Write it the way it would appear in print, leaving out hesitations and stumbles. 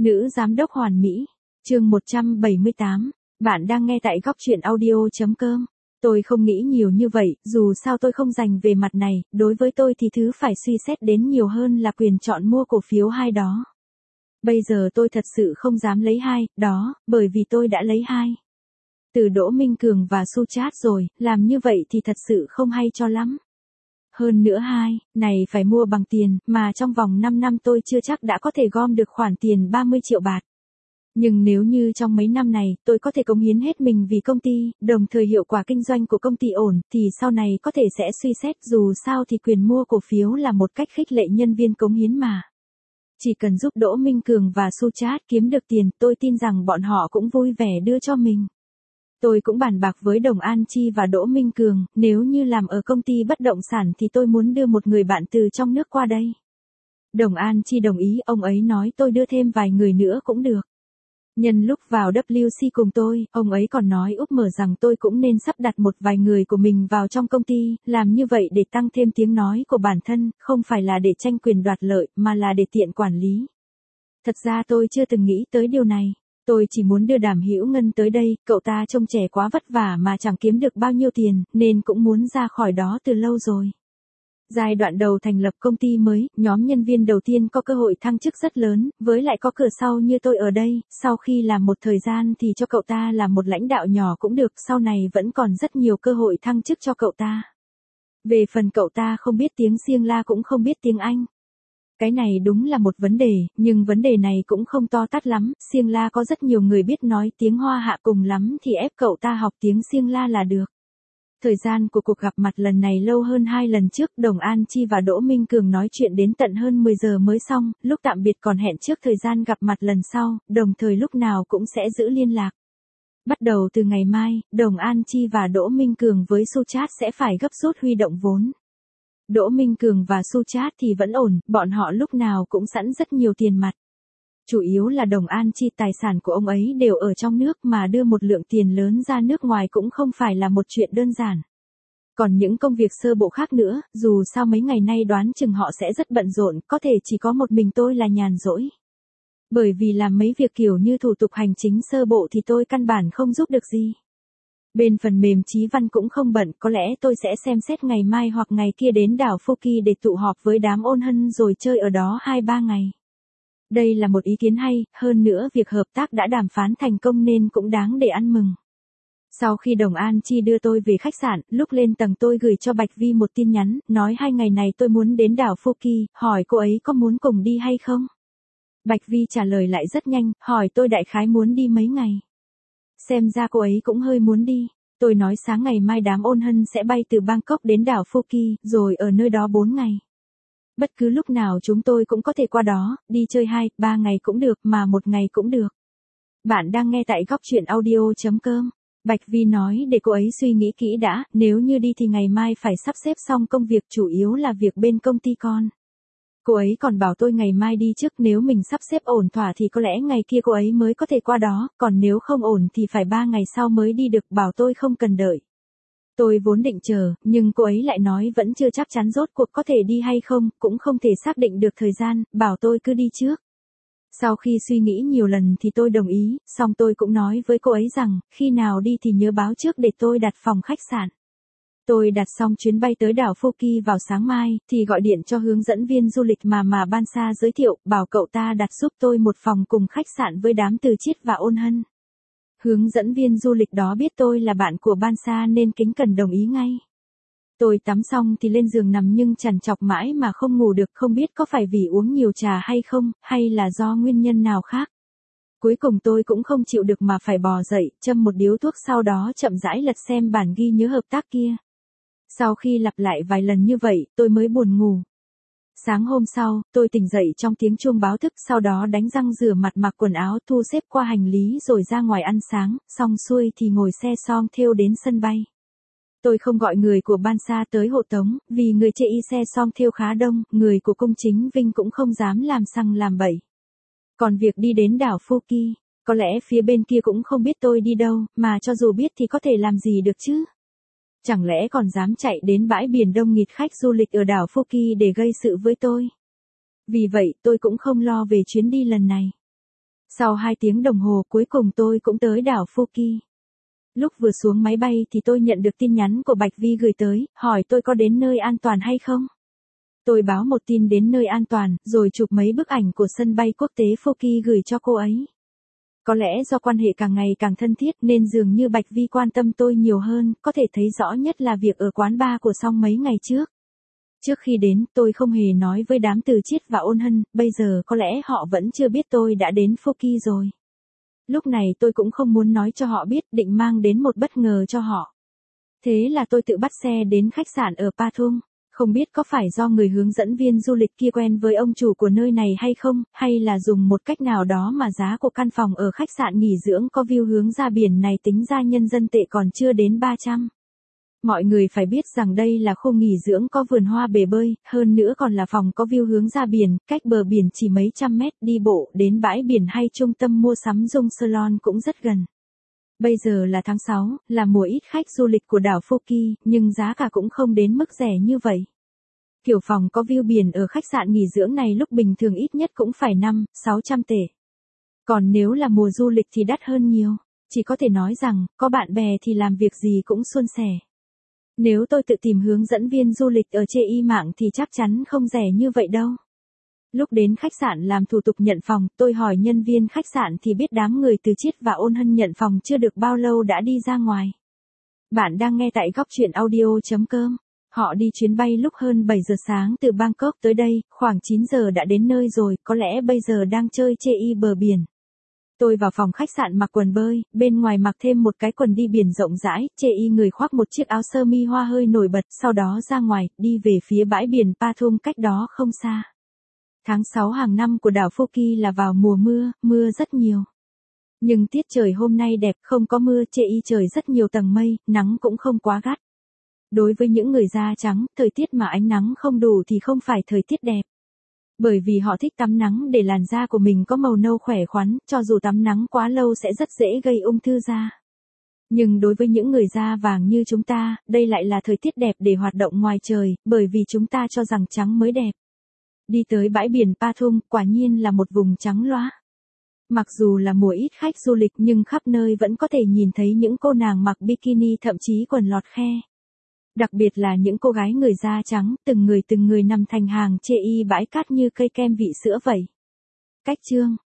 Nữ giám đốc hoàn mỹ. Chương 178. Bạn đang nghe tại góc truyện audio.com. Tôi không nghĩ nhiều như vậy, dù sao tôi không dành về mặt này, đối với tôi thì thứ phải suy xét đến nhiều hơn là quyền chọn mua cổ phiếu hai đó. Bây giờ tôi thật sự không dám lấy hai, đó, bởi vì tôi đã lấy hai. Từ Đỗ Minh Cường và Suchat rồi, làm như vậy thì thật sự không hay cho lắm. Hơn nữa hai, này phải mua bằng tiền, mà trong vòng 5 năm tôi chưa chắc đã có thể gom được khoản tiền 30 triệu bạt. Nhưng nếu như trong mấy năm này, tôi có thể cống hiến hết mình vì công ty, đồng thời hiệu quả kinh doanh của công ty ổn, thì sau này có thể sẽ suy xét, dù sao thì quyền mua cổ phiếu là một cách khích lệ nhân viên cống hiến mà. Chỉ cần giúp Đỗ Minh Cường và Suchat kiếm được tiền, tôi tin rằng bọn họ cũng vui vẻ đưa cho mình. Tôi cũng bàn bạc với Đồng An Chi và Đỗ Minh Cường, nếu như làm ở công ty bất động sản thì tôi muốn đưa một người bạn từ trong nước qua đây. Đồng An Chi đồng ý, ông ấy nói tôi đưa thêm vài người nữa cũng được. Nhân lúc vào WC cùng tôi, ông ấy còn nói úp mở rằng tôi cũng nên sắp đặt một vài người của mình vào trong công ty, làm như vậy để tăng thêm tiếng nói của bản thân, không phải là để tranh quyền đoạt lợi, mà là để tiện quản lý. Thật ra tôi chưa từng nghĩ tới điều này. Tôi chỉ muốn đưa Đàm Hữu Ngân tới đây, cậu ta trông trẻ quá vất vả mà chẳng kiếm được bao nhiêu tiền, nên cũng muốn ra khỏi đó từ lâu rồi. Giai đoạn đầu thành lập công ty mới, nhóm nhân viên đầu tiên có cơ hội thăng chức rất lớn, với lại có cửa sau như tôi ở đây, sau khi làm một thời gian thì cho cậu ta làm một lãnh đạo nhỏ cũng được, sau này vẫn còn rất nhiều cơ hội thăng chức cho cậu ta. Về phần cậu ta không biết tiếng Siêng La cũng không biết tiếng Anh. Cái này đúng là một vấn đề, nhưng vấn đề này cũng không to tát lắm, Siêng La có rất nhiều người biết nói tiếng Hoa Hạ, cùng lắm thì ép cậu ta học tiếng Siêng La là được. Thời gian của cuộc gặp mặt lần này lâu hơn 2 lần trước, Đồng An Chi và Đỗ Minh Cường nói chuyện đến tận hơn 10 giờ mới xong, lúc tạm biệt còn hẹn trước thời gian gặp mặt lần sau, đồng thời lúc nào cũng sẽ giữ liên lạc. Bắt đầu từ ngày mai, Đồng An Chi và Đỗ Minh Cường với Suchat sẽ phải gấp rút huy động vốn. Đỗ Minh Cường và Suchat thì vẫn ổn, bọn họ lúc nào cũng sẵn rất nhiều tiền mặt. Chủ yếu là Đồng An Chi, tài sản của ông ấy đều ở trong nước, mà đưa một lượng tiền lớn ra nước ngoài cũng không phải là một chuyện đơn giản. Còn những công việc sơ bộ khác nữa, dù sao mấy ngày nay đoán chừng họ sẽ rất bận rộn, có thể chỉ có một mình tôi là nhàn rỗi. Bởi vì làm mấy việc kiểu như thủ tục hành chính sơ bộ thì tôi căn bản không giúp được gì. Bên phần mềm Chí Văn cũng không bận, có lẽ tôi sẽ xem xét ngày mai hoặc ngày kia đến đảo Phuket để tụ họp với đám ôn hân rồi chơi ở đó 2-3 ngày. Đây là một ý kiến hay, hơn nữa việc hợp tác đã đàm phán thành công nên cũng đáng để ăn mừng. Sau khi Đồng An Chi đưa tôi về khách sạn, lúc lên tầng tôi gửi cho Bạch Vi một tin nhắn, nói 2 ngày này tôi muốn đến đảo Phuket, hỏi cô ấy có muốn cùng đi hay không. Bạch Vi trả lời lại rất nhanh, hỏi tôi đại khái muốn đi mấy ngày. Xem ra cô ấy cũng hơi muốn đi. Tôi nói sáng ngày mai đám ôn hân sẽ bay từ Bangkok đến đảo Phuket, rồi ở nơi đó 4 ngày. Bất cứ lúc nào chúng tôi cũng có thể qua đó, đi chơi 2-3 ngày cũng được, mà 1 ngày cũng được. Bạn đang nghe tại góc truyện audio.com. Bạch Vi nói để cô ấy suy nghĩ kỹ đã, nếu như đi thì ngày mai phải sắp xếp xong công việc, chủ yếu là việc bên công ty con. Cô ấy còn bảo tôi ngày mai đi trước, nếu mình sắp xếp ổn thỏa thì có lẽ ngày kia cô ấy mới có thể qua đó, còn nếu không ổn thì phải 3 ngày sau mới đi được, bảo tôi không cần đợi. Tôi vốn định chờ, nhưng cô ấy lại nói vẫn chưa chắc chắn rốt cuộc có thể đi hay không, cũng không thể xác định được thời gian, bảo tôi cứ đi trước. Sau khi suy nghĩ nhiều lần thì tôi đồng ý, xong tôi cũng nói với cô ấy rằng, khi nào đi thì nhớ báo trước để tôi đặt phòng khách sạn. Tôi đặt xong chuyến bay tới đảo Phuket vào sáng mai, thì gọi điện cho hướng dẫn viên du lịch mà Bansa giới thiệu, bảo cậu ta đặt giúp tôi một phòng cùng khách sạn với đám Từ Chiết và Ôn Hân. Hướng dẫn viên du lịch đó biết tôi là bạn của Bansa nên kính cẩn đồng ý ngay. Tôi tắm xong thì lên giường nằm nhưng trằn trọc mãi mà không ngủ được, không biết có phải vì uống nhiều trà hay không, hay là do nguyên nhân nào khác. Cuối cùng tôi cũng không chịu được mà phải bò dậy, châm một điếu thuốc, sau đó chậm rãi lật xem bản ghi nhớ hợp tác kia. Sau khi lặp lại vài lần như vậy, tôi mới buồn ngủ. Sáng hôm sau, tôi tỉnh dậy trong tiếng chuông báo thức, sau đó đánh răng rửa mặt, mặc quần áo, thu xếp qua hành lý rồi ra ngoài ăn sáng, xong xuôi thì ngồi xe song thêu đến sân bay. Tôi không gọi người của Bansa tới hộ tống, vì người chê y xe song thêu khá đông, người của cung chính Vinh cũng không dám làm xăng làm bậy. Còn việc đi đến đảo Phuket, có lẽ phía bên kia cũng không biết tôi đi đâu, mà cho dù biết thì có thể làm gì được chứ. Chẳng lẽ còn dám chạy đến bãi biển đông nghịt khách du lịch ở đảo Phuket để gây sự với tôi. Vì vậy tôi cũng không lo về chuyến đi lần này. Sau 2 tiếng đồng hồ cuối cùng tôi cũng tới đảo Phuket. Lúc vừa xuống máy bay thì tôi nhận được tin nhắn của Bạch Vi gửi tới, hỏi tôi có đến nơi an toàn hay không. Tôi báo một tin đến nơi an toàn, rồi chụp mấy bức ảnh của sân bay quốc tế Phuket gửi cho cô ấy. Có lẽ do quan hệ càng ngày càng thân thiết nên dường như Bạch Vi quan tâm tôi nhiều hơn, có thể thấy rõ nhất là việc ở quán bar của Song mấy ngày trước. Trước khi đến, tôi không hề nói với đám Từ Chiết và Ôn Hân, bây giờ có lẽ họ vẫn chưa biết tôi đã đến Phuket rồi. Lúc này tôi cũng không muốn nói cho họ biết, định mang đến một bất ngờ cho họ. Thế là tôi tự bắt xe đến khách sạn ở Pathum. Không biết có phải do người hướng dẫn viên du lịch kia quen với ông chủ của nơi này hay không, hay là dùng một cách nào đó mà giá của căn phòng ở khách sạn nghỉ dưỡng có view hướng ra biển này tính ra nhân dân tệ còn chưa đến 300. Mọi người phải biết rằng đây là khu nghỉ dưỡng có vườn hoa bể bơi, hơn nữa còn là phòng có view hướng ra biển, cách bờ biển chỉ mấy trăm mét, đi bộ đến bãi biển hay trung tâm mua sắm Dung Salon cũng rất gần. Bây giờ là tháng 6, là mùa ít khách du lịch của đảo Phuket, nhưng giá cả cũng không đến mức rẻ như vậy. Kiểu phòng có view biển ở khách sạn nghỉ dưỡng này lúc bình thường ít nhất cũng phải 500-600 tệ. Còn nếu là mùa du lịch thì đắt hơn nhiều. Chỉ có thể nói rằng, có bạn bè thì làm việc gì cũng suôn sẻ. Nếu tôi tự tìm hướng dẫn viên du lịch ở trên mạng thì chắc chắn không rẻ như vậy đâu. Lúc đến khách sạn làm thủ tục nhận phòng, tôi hỏi nhân viên khách sạn thì biết đám người Từ Chiết và Ôn Hân nhận phòng chưa được bao lâu đã đi ra ngoài. Bạn đang nghe tại góc truyện audio.com. Họ đi chuyến bay lúc hơn 7 giờ sáng từ Bangkok tới đây, khoảng 9 giờ đã đến nơi rồi, có lẽ bây giờ đang chơi chê bờ biển. Tôi vào phòng khách sạn mặc quần bơi, bên ngoài mặc thêm một cái quần đi biển rộng rãi, chê người khoác một chiếc áo sơ mi hoa hơi nổi bật, sau đó ra ngoài, đi về phía bãi biển Pathum cách đó không xa. Tháng 6 hàng năm của đảo Phuket là vào mùa mưa, mưa rất nhiều. Nhưng tiết trời hôm nay đẹp, không có mưa, chê trời rất nhiều tầng mây, nắng cũng không quá gắt. Đối với những người da trắng, thời tiết mà ánh nắng không đủ thì không phải thời tiết đẹp. Bởi vì họ thích tắm nắng để làn da của mình có màu nâu khỏe khoắn, cho dù tắm nắng quá lâu sẽ rất dễ gây ung thư da. Nhưng đối với những người da vàng như chúng ta, đây lại là thời tiết đẹp để hoạt động ngoài trời, bởi vì chúng ta cho rằng trắng mới đẹp. Đi tới bãi biển Pathum, quả nhiên là một vùng trắng loá. Mặc dù là mùa ít khách du lịch nhưng khắp nơi vẫn có thể nhìn thấy những cô nàng mặc bikini thậm chí quần lọt khe. Đặc biệt là những cô gái người da trắng, từng người nằm thành hàng chê bãi cát như cây kem vị sữa vậy. Cách chương